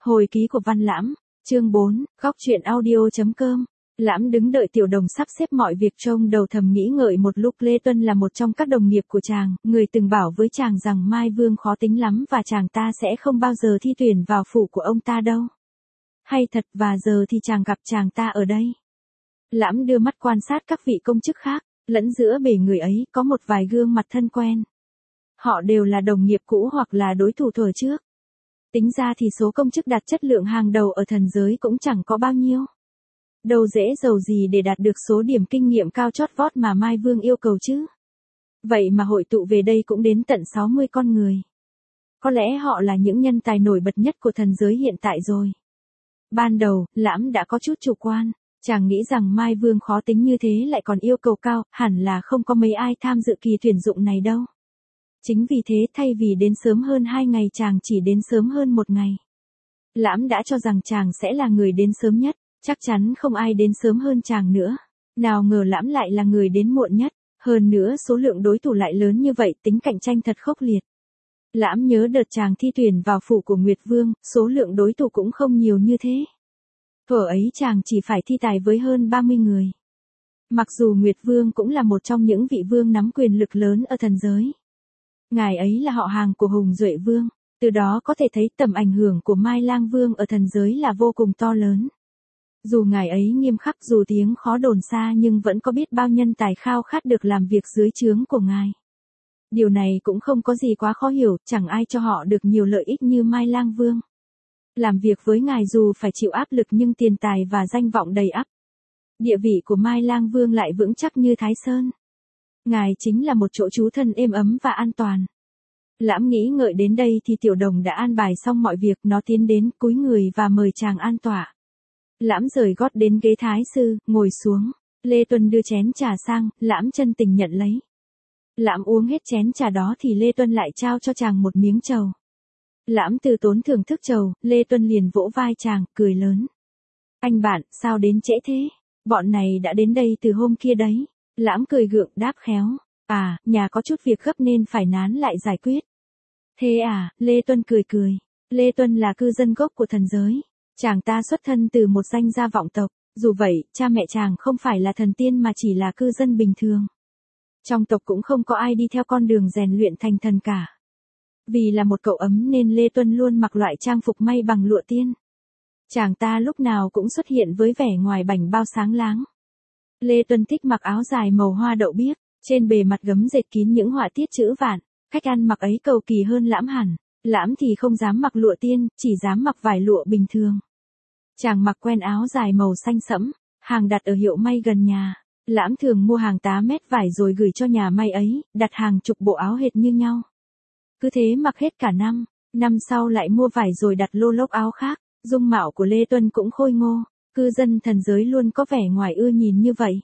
Hồi ký của Văn Lãm, chương 4, góc truyện audio.com. Lãm đứng đợi Tiểu Đồng sắp xếp mọi việc trông đầu thầm nghĩ ngợi một lúc. Lê Tuân là một trong các đồng nghiệp của chàng, người từng bảo với chàng rằng Mai Vương khó tính lắm và chàng ta sẽ không bao giờ thi tuyển vào phủ của ông ta đâu. Hay thật, và giờ thì chàng gặp chàng ta ở đây. Lãm đưa mắt quan sát các vị công chức khác, lẫn giữa bề người ấy có một vài gương mặt thân quen. Họ đều là đồng nghiệp cũ hoặc là đối thủ thuở trước. Tính ra thì số công chức đạt chất lượng hàng đầu ở thần giới cũng chẳng có bao nhiêu. Đâu dễ dầu gì để đạt được số điểm kinh nghiệm cao chót vót mà Mai Vương yêu cầu chứ. Vậy mà hội tụ về đây cũng đến tận 60 con người. Có lẽ họ là những nhân tài nổi bật nhất của thần giới hiện tại rồi. Ban đầu, Lãm đã có chút chủ quan. Chàng nghĩ rằng Mai Vương khó tính như thế lại còn yêu cầu cao, hẳn là không có mấy ai tham dự kỳ tuyển dụng này đâu. Chính vì thế thay vì đến sớm hơn 2 ngày chàng chỉ đến sớm hơn 1 ngày. Lãm đã cho rằng chàng sẽ là người đến sớm nhất, chắc chắn không ai đến sớm hơn chàng nữa. Nào ngờ Lãm lại là người đến muộn nhất, hơn nữa số lượng đối thủ lại lớn như vậy, tính cạnh tranh thật khốc liệt. Lãm nhớ đợt chàng thi tuyển vào phủ của Nguyệt Vương, số lượng đối thủ cũng không nhiều như thế. Thuở ấy chàng chỉ phải thi tài với hơn 30 người. Mặc dù Nguyệt Vương cũng là một trong những vị vương nắm quyền lực lớn ở thần giới. Ngài ấy là họ hàng của Hùng Duệ Vương, từ đó có thể thấy tầm ảnh hưởng của Mai Lang Vương ở thần giới là vô cùng to lớn. Dù ngài ấy nghiêm khắc, dù tiếng khó đồn xa, nhưng vẫn có biết bao nhân tài khao khát được làm việc dưới trướng của ngài. Điều này cũng không có gì quá khó hiểu, chẳng ai cho họ được nhiều lợi ích như Mai Lang Vương. Làm việc với ngài dù phải chịu áp lực nhưng tiền tài và danh vọng đầy ắp. Địa vị của Mai Lang Vương lại vững chắc như Thái Sơn. Ngài chính là một chỗ trú thân êm ấm và an toàn. Lãm nghĩ ngợi đến đây thì Tiểu Đồng đã an bài xong mọi việc, nó tiến đến cúi người và mời chàng an tọa. Lãm rời gót đến ghế thái sư, ngồi xuống. Lê Tuân đưa chén trà sang, Lãm chân tình nhận lấy. Lãm uống hết chén trà đó thì Lê Tuân lại trao cho chàng một miếng trầu. Lãm từ tốn thưởng thức trầu, Lê Tuân liền vỗ vai chàng, cười lớn. Anh bạn, sao đến trễ thế? Bọn này đã đến đây từ hôm kia đấy. Lãm cười gượng đáp khéo. À, nhà có chút việc gấp nên phải nán lại giải quyết. Thế à, Lê Tuân cười cười. Lê Tuân là cư dân gốc của thần giới. Chàng ta xuất thân từ một danh gia vọng tộc. Dù vậy, cha mẹ chàng không phải là thần tiên mà chỉ là cư dân bình thường. Trong tộc cũng không có ai đi theo con đường rèn luyện thành thần cả. Vì là một cậu ấm nên Lê Tuân luôn mặc loại trang phục may bằng lụa tiên. Chàng ta lúc nào cũng xuất hiện với vẻ ngoài bảnh bao sáng láng. Lê Tuân thích mặc áo dài màu hoa đậu biếc, trên bề mặt gấm dệt kín những họa tiết chữ vạn, cách ăn mặc ấy cầu kỳ hơn Lãm hẳn. Lãm thì không dám mặc lụa tiên, chỉ dám mặc vải lụa bình thường. Chàng mặc quen áo dài màu xanh sẫm, hàng đặt ở hiệu may gần nhà. Lãm thường mua hàng 8 mét vải rồi gửi cho nhà may ấy, đặt hàng chục bộ áo hệt như nhau. Cứ thế mặc hết cả năm, năm sau lại mua vải rồi đặt lô lốc áo khác. Dung mạo của Lê Tuân cũng khôi ngô, cư dân thần giới luôn có vẻ ngoài ưa nhìn như vậy.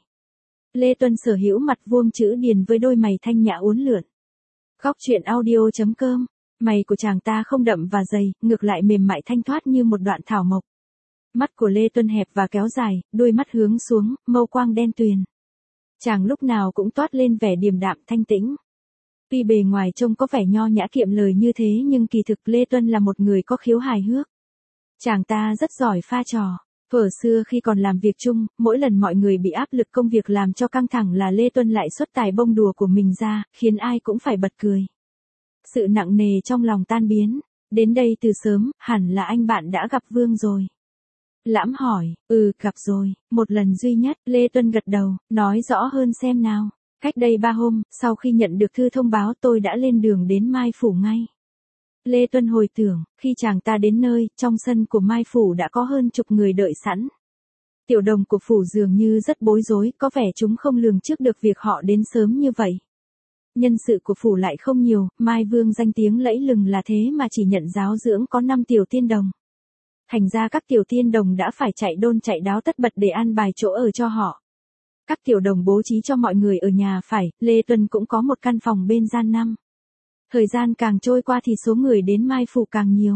Lê Tuân sở hữu mặt vuông chữ điền với đôi mày thanh nhã uốn lượn. Góc truyện audio.com. Mày của chàng ta không đậm và dày, ngược lại mềm mại thanh thoát như một đoạn thảo mộc. Mắt của Lê Tuân hẹp và kéo dài, đôi mắt hướng xuống, mâu quang đen tuyền. Chàng lúc nào cũng toát lên vẻ điềm đạm thanh tĩnh. Tuy bề ngoài trông có vẻ nho nhã kiệm lời như thế nhưng kỳ thực Lê Tuân là một người có khiếu hài hước. Chàng ta rất giỏi pha trò. Thuở xưa khi còn làm việc chung, mỗi lần mọi người bị áp lực công việc làm cho căng thẳng là Lê Tuân lại xuất tài bông đùa của mình ra, khiến ai cũng phải bật cười. Sự nặng nề trong lòng tan biến. Đến đây từ sớm, hẳn là anh bạn đã gặp Vương rồi. Lãm hỏi, gặp rồi, một lần duy nhất. Lê Tuân gật đầu, nói rõ hơn xem nào. Cách đây 3 hôm, sau khi nhận được thư thông báo tôi đã lên đường đến Mai Phủ ngay. Lê Tuân hồi tưởng, khi chàng ta đến nơi, trong sân của Mai Phủ đã có hơn chục người đợi sẵn. Tiểu đồng của Phủ dường như rất bối rối, có vẻ chúng không lường trước được việc họ đến sớm như vậy. Nhân sự của Phủ lại không nhiều, Mai Vương danh tiếng lẫy lừng là thế mà chỉ nhận giáo dưỡng có 5 tiểu tiên đồng. Thành ra các tiểu tiên đồng đã phải chạy đôn chạy đáo tất bật để an bài chỗ ở cho họ. Các tiểu đồng bố trí cho mọi người ở nhà phải, Lê Tuân cũng có một căn phòng bên gian năm. Thời gian càng trôi qua thì số người đến Mai Phủ càng nhiều.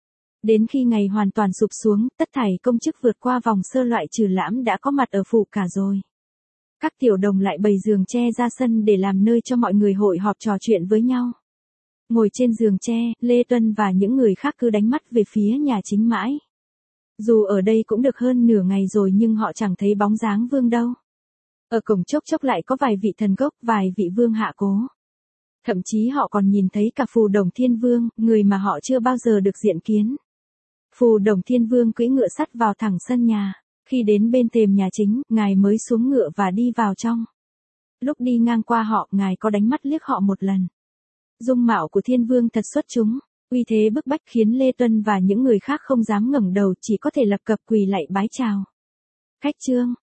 Đến khi ngày hoàn toàn sụp xuống, tất thảy công chức vượt qua vòng sơ loại trừ Lãm đã có mặt ở phủ cả rồi. Các tiểu đồng lại bày giường tre ra sân để làm nơi cho mọi người hội họp trò chuyện với nhau. Ngồi trên giường tre, Lê Tuân và những người khác cứ đánh mắt về phía nhà chính mãi. Dù ở đây cũng được hơn nửa ngày rồi nhưng họ chẳng thấy bóng dáng vương đâu. Ở cổng chốc chốc lại có vài vị thần gốc, vài vị vương hạ cố. Thậm chí họ còn nhìn thấy cả Phù Đồng Thiên Vương, người mà họ chưa bao giờ được diện kiến. Phù Đồng Thiên Vương cưỡi ngựa sắt vào thẳng sân nhà. Khi đến bên thềm nhà chính, ngài mới xuống ngựa và đi vào trong. Lúc đi ngang qua họ, ngài có đánh mắt liếc họ một lần. Dung mạo của Thiên Vương thật xuất chúng, uy thế bức bách khiến Lê Tuân và những người khác không dám ngẩng đầu, chỉ có thể lập cập quỳ lạy bái chào. Khách trương,